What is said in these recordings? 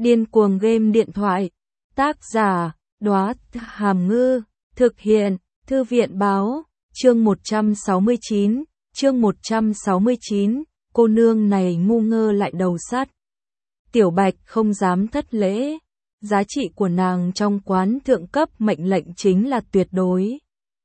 Điên cuồng game điện thoại. Tác giả, Đóa Hàm Ngư. Thực hiện, Thư viện báo. Chương 169, cô nương này ngu ngơ lại đầu sắt. Tiểu Bạch không dám thất lễ. Giá trị của nàng trong quán thượng cấp mệnh lệnh chính là tuyệt đối.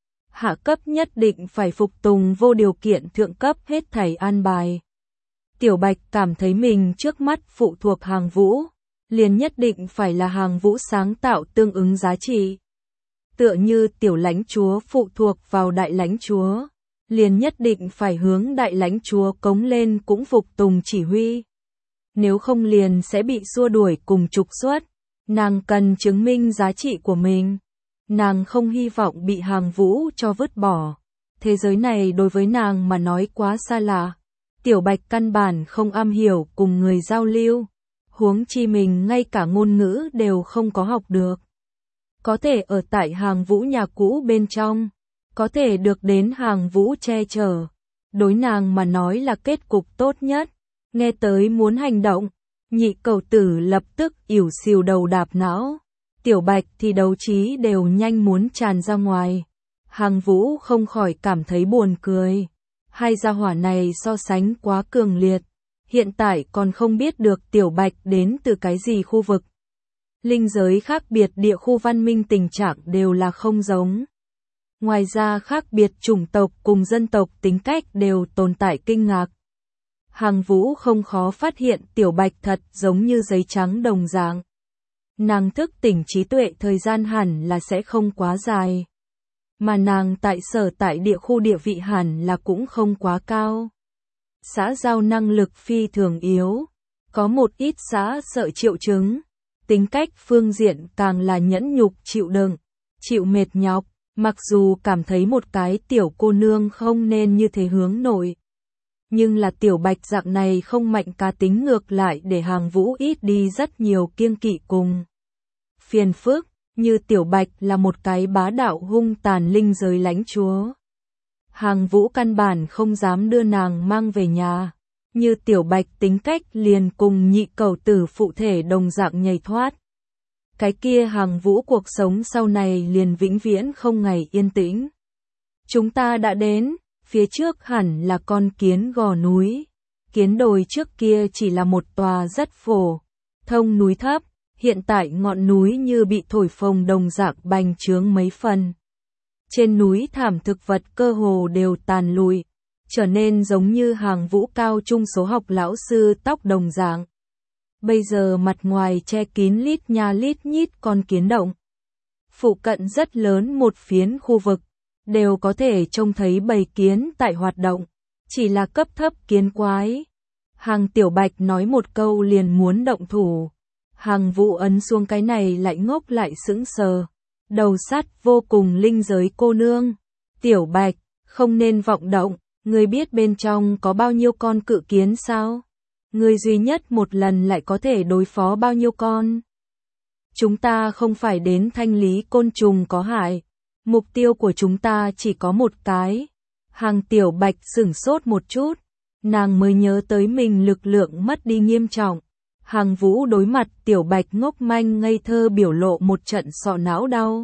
Hạ cấp nhất định phải phục tùng vô điều kiện, thượng cấp hết thảy an bài. Tiểu Bạch cảm thấy mình trước mắt phụ thuộc Hàng Vũ, liền nhất định phải là Hàng Vũ sáng tạo tương ứng giá trị. Tựa như tiểu lãnh chúa phụ thuộc vào đại lãnh chúa, liền nhất định phải hướng đại lãnh chúa cống lên cũng phục tùng chỉ huy. Nếu không liền sẽ bị xua đuổi cùng trục xuất. Nàng cần chứng minh giá trị của mình. Nàng không hy vọng bị Hàng Vũ cho vứt bỏ. Thế giới này đối với nàng mà nói quá xa lạ. Tiểu Bạch căn bản không am hiểu cùng người giao lưu. Huống chi mình ngay cả ngôn ngữ đều không có học được. Có thể ở tại Hàng Vũ nhà cũ bên trong. Có thể được đến Hàng Vũ che chở. Đối nàng mà nói là kết cục tốt nhất. Nghe tới muốn hành động. Nhị cầu tử lập tức ỉu xìu đầu đạp não. Tiểu Bạch thì đấu trí đều nhanh muốn tràn ra ngoài. Hàng Vũ không khỏi cảm thấy buồn cười. Hai gia hỏa này so sánh quá cường liệt. Hiện tại còn không biết được Tiểu Bạch đến từ cái gì khu vực. Linh giới khác biệt, địa khu văn minh tình trạng đều là không giống. Ngoài ra khác biệt chủng tộc cùng dân tộc tính cách đều tồn tại kinh ngạc. Hàng Vũ không khó phát hiện Tiểu Bạch thật giống như giấy trắng đồng dạng. Nàng thức tỉnh trí tuệ thời gian hẳn là sẽ không quá dài. Mà nàng tại sở tại địa khu địa vị hẳn là cũng không quá cao. Xã giao năng lực phi thường yếu. Có một ít xã sợ triệu chứng. Tính cách phương diện càng là nhẫn nhục chịu đựng, chịu mệt nhọc. Mặc dù cảm thấy một cái tiểu cô nương không nên như thế hướng nội. Nhưng là Tiểu Bạch dạng này không mạnh cá tính ngược lại để Hàng Vũ ít đi rất nhiều kiêng kỵ cùng phiền phức, như Tiểu Bạch là một cái bá đạo hung tàn linh giới lãnh chúa. Hàng Vũ căn bản không dám đưa nàng mang về nhà, như Tiểu Bạch tính cách liền cùng nhị cầu tử phụ thể đồng dạng nhảy thoát. Cái kia Hàng Vũ cuộc sống sau này liền vĩnh viễn không ngày yên tĩnh. Chúng ta đã đến. Phía trước hẳn là con kiến gò núi. Kiến đồi trước kia chỉ là một tòa rất phổ thông núi thấp, hiện tại ngọn núi như bị thổi phồng đồng dạng bành trướng mấy phần. Trên núi thảm thực vật cơ hồ đều tàn lụi, trở nên giống như Hàng Vũ cao trung số học lão sư tóc đồng dạng. Bây giờ mặt ngoài che kín lít nha lít nhít con kiến động. Phụ cận rất lớn một phiến khu vực. Đều có thể trông thấy bầy kiến tại hoạt động, chỉ là cấp thấp kiến quái. Hàng Tiểu Bạch nói một câu liền muốn động thủ. Hàng Vũ ấn xuống cái này lại ngốc lại sững sờ. Đầu sắt vô cùng linh giới cô nương. Tiểu Bạch, không nên vọng động, ngươi biết bên trong có bao nhiêu con cự kiến sao? Ngươi duy nhất một lần lại có thể đối phó bao nhiêu con? Chúng ta không phải đến thanh lý côn trùng có hại. Mục tiêu của chúng ta chỉ có một cái. Hàng Tiểu Bạch sửng sốt một chút. Nàng mới nhớ tới mình lực lượng mất đi nghiêm trọng. Hàng Vũ đối mặt Tiểu Bạch ngốc manh ngây thơ biểu lộ một trận sọ não đau.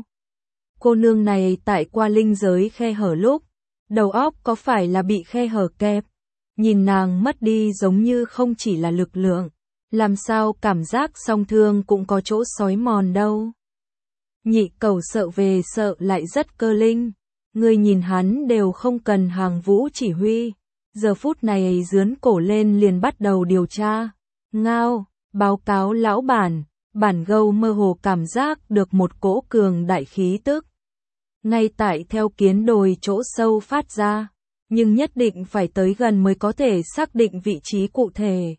Cô nương này tại qua linh giới khe hở lúc. Đầu óc có phải là bị khe hở kẹp. Nhìn nàng mất đi giống như không chỉ là lực lượng. Làm sao cảm giác song thương cũng có chỗ xói mòn đâu. Nhị cầu sợ về sợ lại rất cơ linh. Người nhìn hắn đều không cần Hàng Vũ chỉ huy. Giờ phút này dướn cổ lên liền bắt đầu điều tra. Ngao, báo cáo lão bản. Bản gâu mơ hồ cảm giác được một cỗ cường đại khí tức. Ngay tại theo kiến đồi chỗ sâu phát ra. Nhưng nhất định phải tới gần mới có thể xác định vị trí cụ thể.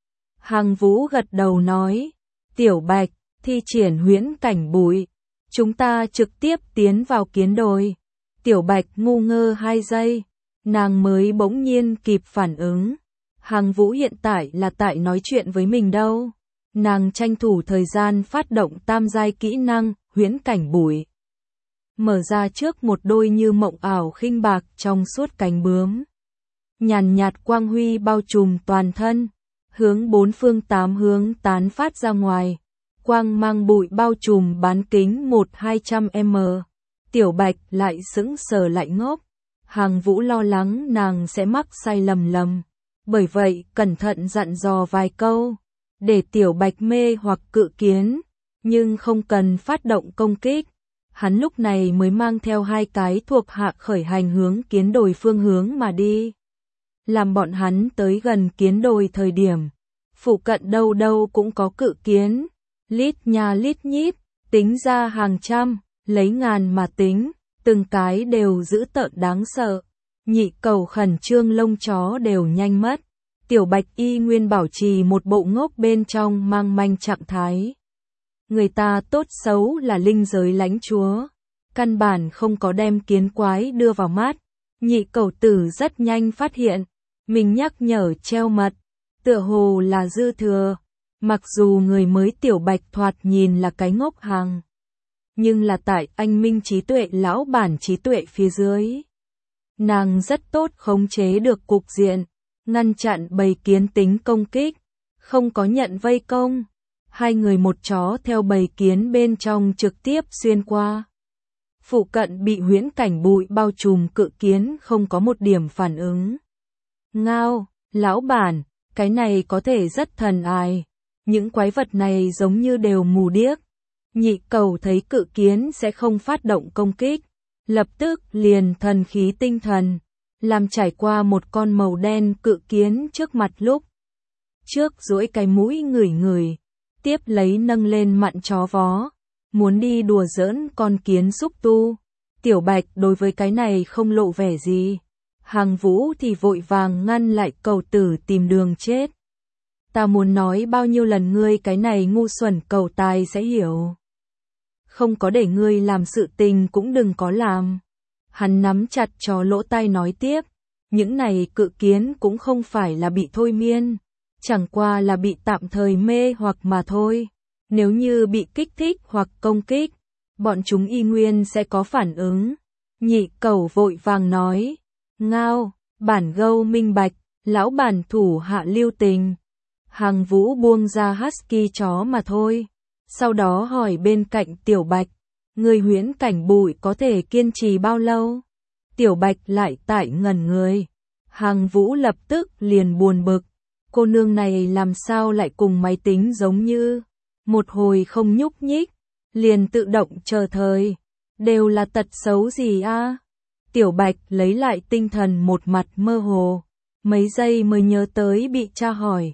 Hàng Vũ gật đầu nói. Tiểu Bạch, thi triển huyễn cảnh bụi. Chúng ta trực tiếp tiến vào kiến đồi. Tiểu Bạch ngu ngơ 2 giây. Nàng mới bỗng nhiên kịp phản ứng. Hàng Vũ hiện tại là tại nói chuyện với mình đâu. Nàng tranh thủ thời gian phát động tam giai kỹ năng, huyễn cảnh bụi. Mở ra trước một đôi như mộng ảo khinh bạc trong suốt cánh bướm. Nhàn nhạt quang huy bao trùm toàn thân. hướng bốn phương tám hướng tán phát ra ngoài. Quang mang bụi bao trùm bán kính 1-200m. Tiểu Bạch lại sững sờ lại ngốc. Hàng Vũ lo lắng nàng sẽ mắc sai lầm. Bởi vậy cẩn thận dặn dò vài câu. Để Tiểu Bạch mê hoặc cự kiến. Nhưng không cần phát động công kích. Hắn lúc này mới mang theo 2 cái thuộc hạ khởi hành hướng kiến đồi phương hướng mà đi. Làm bọn hắn tới gần kiến đồi thời điểm. Phụ cận đâu đâu cũng có cự kiến. Lít nha lít nhít, tính ra hàng trăm, lấy ngàn mà tính, từng cái đều dữ tợn đáng sợ. Nhị Cầu khẩn trương lông chó đều nhanh mất. Tiểu Bạch y nguyên bảo trì một bộ ngốc bên trong mang manh trạng thái. Người ta tốt xấu là linh giới lãnh chúa, căn bản không có đem kiến quái đưa vào mắt. Nhị Cầu tử rất nhanh phát hiện, mình nhắc nhở treo mật, tựa hồ là dư thừa. Mặc dù người mới Tiểu Bạch thoạt nhìn là cái ngốc hàng, nhưng là tại anh minh trí tuệ lão bản trí tuệ phía dưới. Nàng rất tốt khống chế được cục diện, ngăn chặn bầy kiến tính công kích, không có nhận vây công. 2 người một chó theo bầy kiến bên trong trực tiếp xuyên qua. Phụ cận bị huyễn cảnh bụi bao trùm cự kiến không có một điểm phản ứng. Ngao, lão bản, cái này có thể rất thần ài. Những quái vật này giống như đều mù điếc. Nhị Cầu thấy cự kiến sẽ không phát động công kích, lập tức liền thần khí tinh thần, làm trải qua một con màu đen cự kiến trước mặt lúc trước duỗi cái mũi ngửi, tiếp lấy nâng lên mặn chó vó, muốn đi đùa giỡn con kiến xúc tu. Tiểu Bạch đối với cái này không lộ vẻ gì. Hàng Vũ thì vội vàng ngăn lại Cầu tử tìm đường chết. Ta muốn nói bao nhiêu lần ngươi cái này ngu xuẩn cầu tài sẽ hiểu. Không có để ngươi làm sự tình cũng đừng có làm. Hắn nắm chặt cho lỗ tai nói tiếp. Những này cự kiến cũng không phải là bị thôi miên. Chẳng qua là bị tạm thời mê hoặc mà thôi. Nếu như bị kích thích hoặc công kích, bọn chúng y nguyên sẽ có phản ứng. Nhị Cầu vội vàng nói. Ngao, bản gâu minh bạch, lão bản thủ hạ lưu tình. Hàng Vũ buông ra husky chó mà thôi. Sau đó hỏi bên cạnh Tiểu Bạch, người huyễn cảnh bụi có thể kiên trì bao lâu? Tiểu Bạch lại tại ngẩn người. Hàng Vũ lập tức liền buồn bực. Cô nương này làm sao lại cùng máy tính giống như. Một hồi không nhúc nhích, liền tự động chờ thời. Đều là tật xấu gì a? Tiểu Bạch lấy lại tinh thần một mặt mơ hồ. Mấy giây mới nhớ tới bị cha hỏi.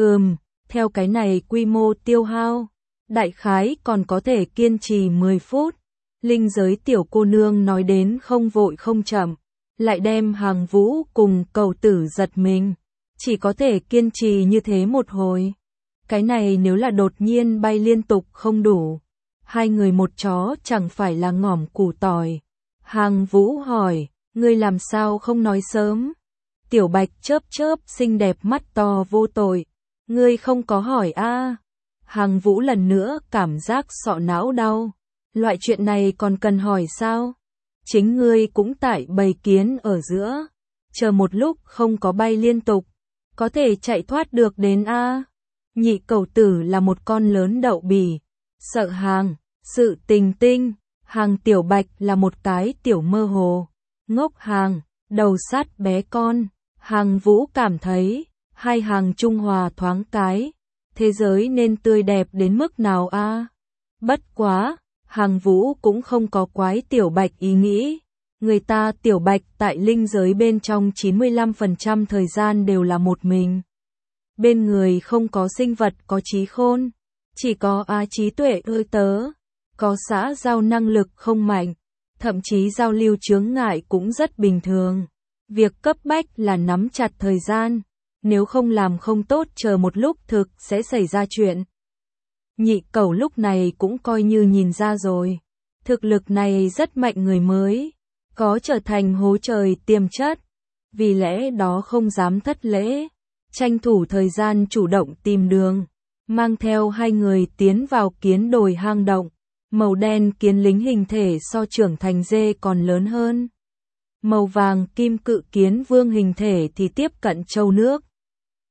Theo cái này quy mô tiêu hao, đại khái còn có thể kiên trì 10 phút. Linh giới tiểu cô nương nói đến không vội không chậm, lại đem Hàng Vũ cùng Cầu tử giật mình. Chỉ có thể kiên trì như thế một hồi. Cái này nếu là đột nhiên bay liên tục không đủ. 2 người một chó chẳng phải là ngỏm củ tỏi. Hàng Vũ hỏi, ngươi làm sao không nói sớm? Tiểu Bạch chớp chớp xinh đẹp mắt to vô tội. Ngươi không có hỏi a? Hàng Vũ lần nữa cảm giác sọ não đau. Loại chuyện này còn cần hỏi sao? Chính ngươi cũng tại bầy kiến ở giữa. Chờ một lúc không có bay liên tục. Có thể chạy thoát được đến a? Nhị Cầu tử là một con lớn đậu bỉ. Sợ hàng, sự tình tinh. Hàng Tiểu Bạch là một cái tiểu mơ hồ. Ngốc hàng, đầu sát bé con. Hàng Vũ cảm thấy 2 hàng trung hòa thoáng cái. Thế giới nên tươi đẹp đến mức nào a? Bất quá, Hàng Vũ cũng không có quái Tiểu Bạch ý nghĩ. Người ta Tiểu Bạch tại linh giới bên trong 95% thời gian đều là một mình. Bên người không có sinh vật có trí khôn, chỉ có trí tuệ ơi tớ. Có xã giao năng lực không mạnh, thậm chí giao lưu chướng ngại cũng rất bình thường. Việc cấp bách là nắm chặt thời gian, nếu không làm không tốt chờ một lúc thực sẽ xảy ra chuyện. Nhị Cầu lúc này cũng coi như nhìn ra rồi, thực lực này rất mạnh người mới, có trở thành hố trời tiềm chất, vì lẽ đó không dám thất lễ, tranh thủ thời gian chủ động tìm đường, mang theo 2 người tiến vào kiến đồi hang động. Màu đen kiến lính hình thể so trưởng thành dê còn lớn hơn. Màu vàng kim cự kiến vương hình thể thì tiếp cận châu nước.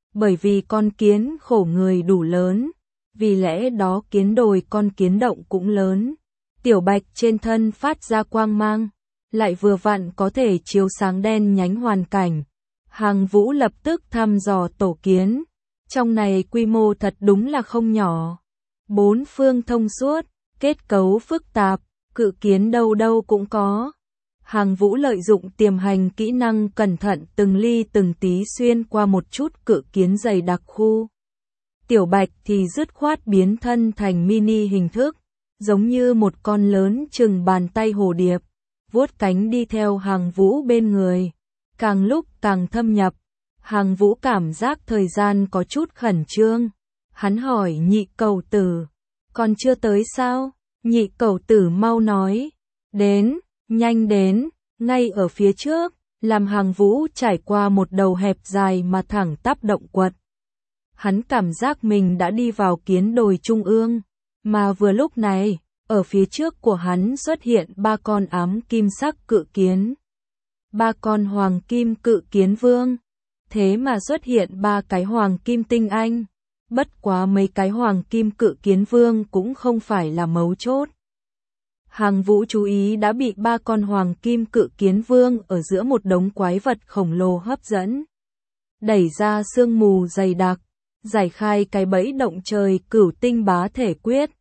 Bởi vì con kiến khổ người đủ lớn, vì lẽ đó kiến đồi con kiến động cũng lớn. Tiểu bạch trên thân phát ra quang mang, lại vừa vặn có thể chiếu sáng đen nhánh hoàn cảnh. Hàng Vũ lập tức thăm dò tổ kiến, trong này quy mô thật đúng là không nhỏ. Bốn phương thông suốt, kết cấu phức tạp, cự kiến đâu đâu cũng có. Hàng Vũ lợi dụng tiềm hành kỹ năng cẩn thận từng ly từng tí xuyên qua một chút cự kiến dày đặc khu. Tiểu bạch thì dứt khoát biến thân thành mini hình thức, giống như một con lớn chừng bàn tay hồ điệp, vuốt cánh đi theo Hàng Vũ bên người. Càng lúc càng thâm nhập, Hàng Vũ cảm giác thời gian có chút khẩn trương. Hắn hỏi nhị cẩu tử, còn chưa tới sao? Nhị cẩu tử mau nói, đến, nhanh đến, ngay ở phía trước, làm Hàng Vũ trải qua một đầu hẹp dài mà thẳng tắp động quật. Hắn cảm giác mình đã đi vào kiến đồi trung ương, mà vừa lúc này, ở phía trước của hắn xuất hiện ba con ám kim sắc cự kiến. Ba con hoàng kim cự kiến vương, thế mà xuất hiện ba cái hoàng kim tinh anh. Bất quá mấy cái hoàng kim cự kiến vương cũng không phải là mấu chốt. Hàng Vũ chú ý đã bị ba con hoàng kim cự kiến vương ở giữa một đống quái vật khổng lồ hấp dẫn. Đẩy ra sương mù dày đặc, giải khai cái bẫy động trời cửu tinh bá thể quyết.